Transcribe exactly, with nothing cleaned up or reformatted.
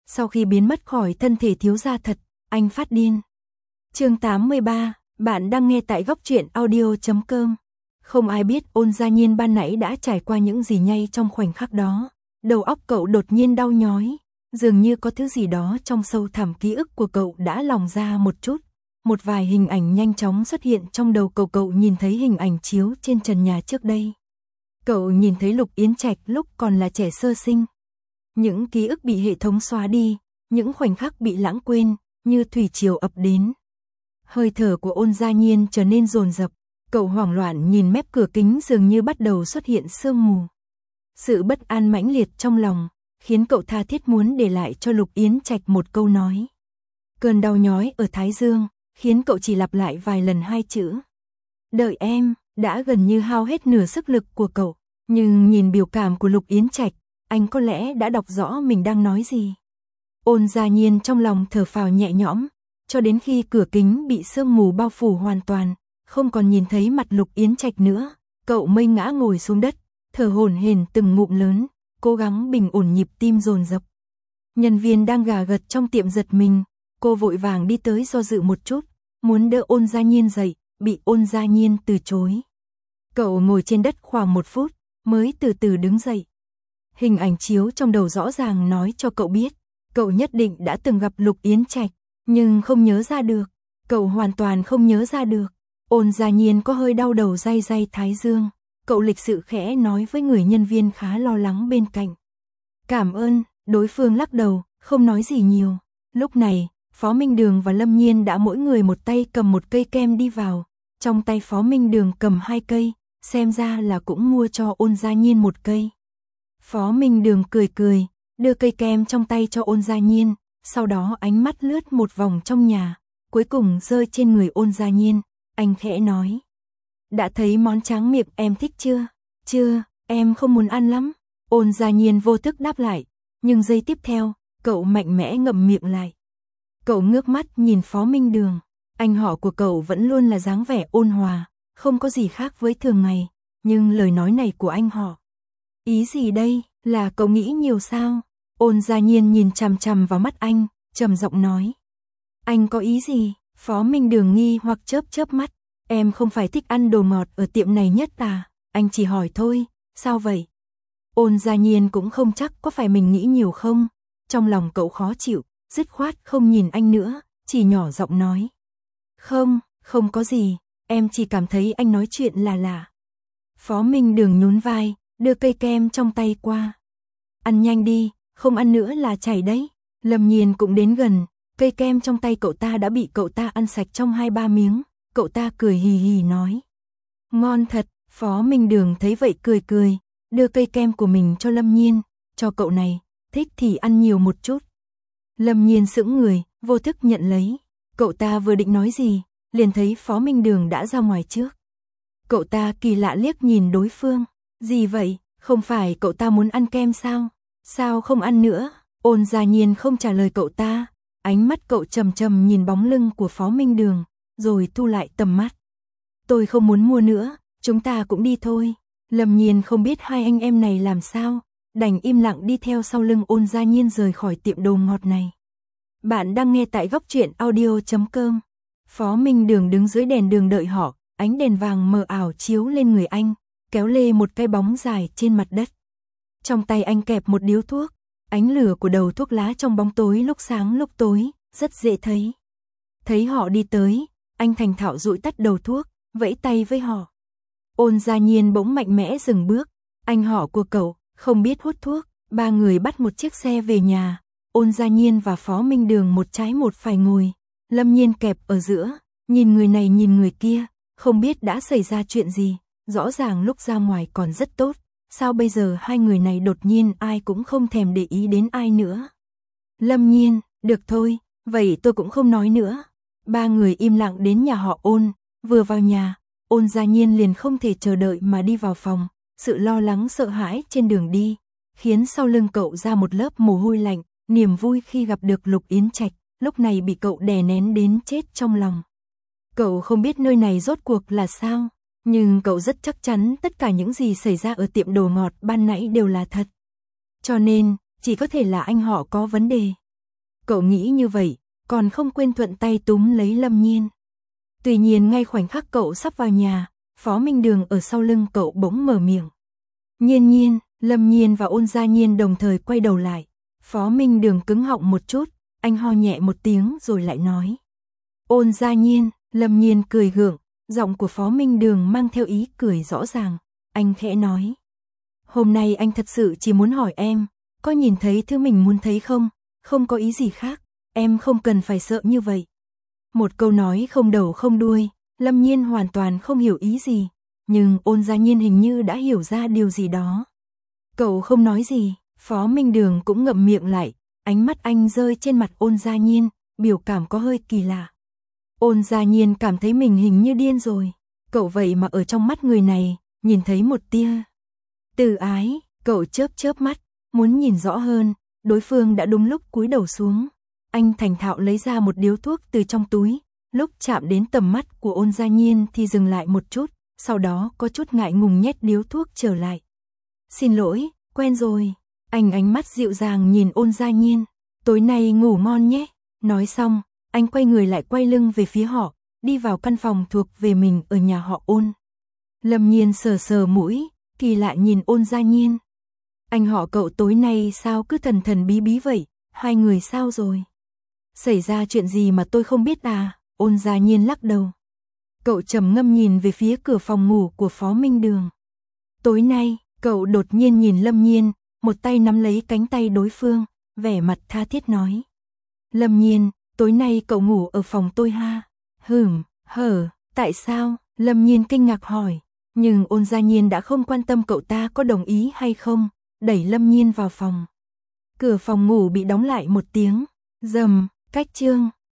Sau khi biến mất khỏi thân thể thiếu gia thật, anh phát điên. Chương tám mươi ba, bạn đang nghe tại góc truyện audio chấm com. Không ai biết Ôn Gia Nhiên ban nãy đã trải qua những gì ngay trong khoảnh khắc đó. Đầu óc cậu đột nhiên đau nhói, dường như có thứ gì đó trong sâu thẳm ký ức của cậu đã lỏng ra một chút. Một vài hình ảnh nhanh chóng xuất hiện trong đầu cậu. Cậu nhìn thấy hình ảnh chiếu trên trần nhà trước đây. Cậu nhìn thấy Lục Yến Trạch lúc còn là trẻ sơ sinh. Những ký ức bị hệ thống xóa đi, những khoảnh khắc bị lãng quên, như thủy triều ập đến. Hơi thở của Ôn Gia Nhiên trở nên dồn dập, cậu hoảng loạn nhìn mép cửa kính dường như bắt đầu xuất hiện sương mù. Sự bất an mãnh liệt trong lòng, khiến cậu tha thiết muốn để lại cho Lục Yến Trạch một câu nói. Cơn đau nhói ở thái dương, khiến cậu chỉ lặp lại vài lần hai chữ. Đợi em, đã gần như hao hết nửa sức lực của cậu, nhưng nhìn biểu cảm của Lục Yến Trạch, anh có lẽ đã đọc rõ mình đang nói gì. Ôn Gia Nhiên trong lòng thở phào nhẹ nhõm, cho đến khi cửa kính bị sương mù bao phủ hoàn toàn, không còn nhìn thấy mặt Lục Yến Trạch nữa, cậu mây ngã ngồi xuống đất, thở hổn hển từng ngụm lớn, cố gắng bình ổn nhịp tim dồn dập. Nhân viên đang gà gật trong tiệm giật mình, cô vội vàng đi tới do dự một chút, muốn đỡ Ôn Gia Nhiên dậy, bị Ôn Gia Nhiên từ chối. Cậu ngồi trên đất khoảng một phút, mới từ từ đứng dậy. Hình ảnh chiếu trong đầu rõ ràng nói cho cậu biết, cậu nhất định đã từng gặp Lục Yến Trạch, nhưng không nhớ ra được, cậu hoàn toàn không nhớ ra được. Ôn Gia Nhiên có hơi đau đầu day day thái dương, cậu lịch sự khẽ nói với người nhân viên khá lo lắng bên cạnh. Cảm ơn, đối phương lắc đầu, không nói gì nhiều. Lúc này, Phó Minh Đường và Lâm Nhiên đã mỗi người một tay cầm một cây kem đi vào, trong tay Phó Minh Đường cầm hai cây, xem ra là cũng mua cho Ôn Gia Nhiên một cây. Phó Minh Đường cười cười, đưa cây kem trong tay cho Ôn Gia Nhiên, sau đó ánh mắt lướt một vòng trong nhà, cuối cùng rơi trên người Ôn Gia Nhiên, anh khẽ nói. Đã thấy món tráng miệng em thích chưa? Chưa, em không muốn ăn lắm. Ôn Gia Nhiên vô thức đáp lại, nhưng giây tiếp theo, cậu mạnh mẽ ngậm miệng lại. Cậu ngước mắt nhìn Phó Minh Đường, anh họ của cậu vẫn luôn là dáng vẻ ôn hòa, không có gì khác với thường ngày, nhưng lời nói này của anh họ. Ý gì đây, là cậu nghĩ nhiều sao? Ôn Gia Nhiên nhìn chằm chằm vào mắt anh, trầm giọng nói. Anh có ý gì? Phó Minh Đường nghi hoặc chớp chớp mắt, em không phải thích ăn đồ ngọt ở tiệm này nhất à? Anh chỉ hỏi thôi, sao vậy? Ôn Gia Nhiên cũng không chắc có phải mình nghĩ nhiều không, trong lòng cậu khó chịu, dứt khoát không nhìn anh nữa, chỉ nhỏ giọng nói. Không, không có gì, em chỉ cảm thấy anh nói chuyện là lạ. Phó Minh Đường nhún vai, đưa cây kem trong tay qua. Ăn nhanh đi, không ăn nữa là chảy đấy. Lâm Nhiên cũng đến gần, cây kem trong tay cậu ta đã bị cậu ta ăn sạch trong hai ba miếng, cậu ta cười hì hì nói. Ngon thật, Phó Minh Đường thấy vậy cười cười, đưa cây kem của mình cho Lâm Nhiên, cho cậu này, thích thì ăn nhiều một chút. Lâm Nhiên sững người, vô thức nhận lấy, cậu ta vừa định nói gì, liền thấy Phó Minh Đường đã ra ngoài trước. Cậu ta kỳ lạ liếc nhìn đối phương, gì vậy, không phải cậu ta muốn ăn kem sao, sao không ăn nữa? Ôn Gia Nhiên không trả lời cậu ta, ánh mắt cậu trầm trầm nhìn bóng lưng của Phó Minh Đường, rồi thu lại tầm mắt. Tôi không muốn mua nữa, chúng ta cũng đi thôi. Lâm Nhiên không biết hai anh em này làm sao, đành im lặng đi theo sau lưng Ôn Gia Nhiên rời khỏi tiệm đồ ngọt này. Bạn đang nghe tại góc truyện audio chấm com. Phó Minh Đường đứng dưới đèn đường đợi họ, ánh đèn vàng mờ ảo chiếu lên người anh, kéo lê một cái bóng dài trên mặt đất. Trong tay anh kẹp một điếu thuốc, ánh lửa của đầu thuốc lá trong bóng tối lúc sáng lúc tối, rất dễ thấy. Thấy họ đi tới, anh thành thạo dụi tắt đầu thuốc, vẫy tay với họ. Ôn Gia Nhiên bỗng mạnh mẽ dừng bước, anh họ của cậu, không biết hút thuốc, ba người bắt một chiếc xe về nhà, Ôn Gia Nhiên và Phó Minh Đường một trái một phải ngồi, Lâm Nhiên kẹp ở giữa, nhìn người này nhìn người kia, không biết đã xảy ra chuyện gì, rõ ràng lúc ra ngoài còn rất tốt, sao bây giờ hai người này đột nhiên ai cũng không thèm để ý đến ai nữa. Lâm Nhiên, được thôi, vậy tôi cũng không nói nữa. Ba người im lặng đến nhà họ Ôn, vừa vào nhà, Ôn Gia Nhiên liền không thể chờ đợi mà đi vào phòng, sự lo lắng sợ hãi trên đường đi, khiến sau lưng cậu ra một lớp mồ hôi lạnh, niềm vui khi gặp được Lục Yến Trạch, lúc này bị cậu đè nén đến chết trong lòng. Cậu không biết nơi này rốt cuộc là sao, nhưng cậu rất chắc chắn tất cả những gì xảy ra ở tiệm đồ ngọt ban nãy đều là thật. Cho nên, chỉ có thể là anh họ có vấn đề. Cậu nghĩ như vậy, còn không quên thuận tay túm lấy Lâm Nhiên. Tuy nhiên ngay khoảnh khắc cậu sắp vào nhà, Phó Minh Đường ở sau lưng cậu bỗng mở miệng. Nhiên Nhiên, Lâm Nhiên và Ôn Gia Nhiên đồng thời quay đầu lại. Phó Minh Đường cứng họng một chút, anh ho nhẹ một tiếng rồi lại nói. Ôn Gia Nhiên, Lâm Nhiên cười gượng, giọng của Phó Minh Đường mang theo ý cười rõ ràng. Anh khẽ nói. Hôm nay anh thật sự chỉ muốn hỏi em, có nhìn thấy thứ mình muốn thấy không? Không có ý gì khác, em không cần phải sợ như vậy. Một câu nói không đầu không đuôi, Lâm Nhiên hoàn toàn không hiểu ý gì, nhưng Ôn Gia Nhiên hình như đã hiểu ra điều gì đó. Cậu không nói gì, Phó Minh Đường cũng ngậm miệng lại, ánh mắt anh rơi trên mặt Ôn Gia Nhiên, biểu cảm có hơi kỳ lạ. Ôn Gia Nhiên cảm thấy mình hình như điên rồi, cậu vậy mà ở trong mắt người này, nhìn thấy một tia từ ái, cậu chớp chớp mắt, muốn nhìn rõ hơn, đối phương đã đúng lúc cúi đầu xuống. Anh thành thạo lấy ra một điếu thuốc từ trong túi, lúc chạm đến tầm mắt của Ôn Gia Nhiên thì dừng lại một chút, sau đó có chút ngại ngùng nhét điếu thuốc trở lại. Xin lỗi, quen rồi. Anh ánh mắt dịu dàng nhìn Ôn Gia Nhiên, tối nay ngủ ngon nhé. Nói xong, anh quay người lại quay lưng về phía họ, đi vào căn phòng thuộc về mình ở nhà họ Ôn. Lâm Nhiên sờ sờ mũi, kỳ lạ nhìn Ôn Gia Nhiên. Anh họ cậu tối nay sao cứ thần thần bí bí vậy, hai người sao rồi? Xảy ra chuyện gì mà tôi không biết à? Ôn Gia Nhiên lắc đầu. Cậu trầm ngâm nhìn về phía cửa phòng ngủ của Phó Minh Đường. Tối nay, cậu đột nhiên nhìn Lâm Nhiên, một tay nắm lấy cánh tay đối phương, vẻ mặt tha thiết nói. Lâm Nhiên, tối nay cậu ngủ ở phòng tôi ha? Hửm, hở, tại sao? Lâm Nhiên kinh ngạc hỏi, nhưng Ôn Gia Nhiên đã không quan tâm cậu ta có đồng ý hay không, đẩy Lâm Nhiên vào phòng. Cửa phòng ngủ bị đóng lại một tiếng, rầm, cách chương.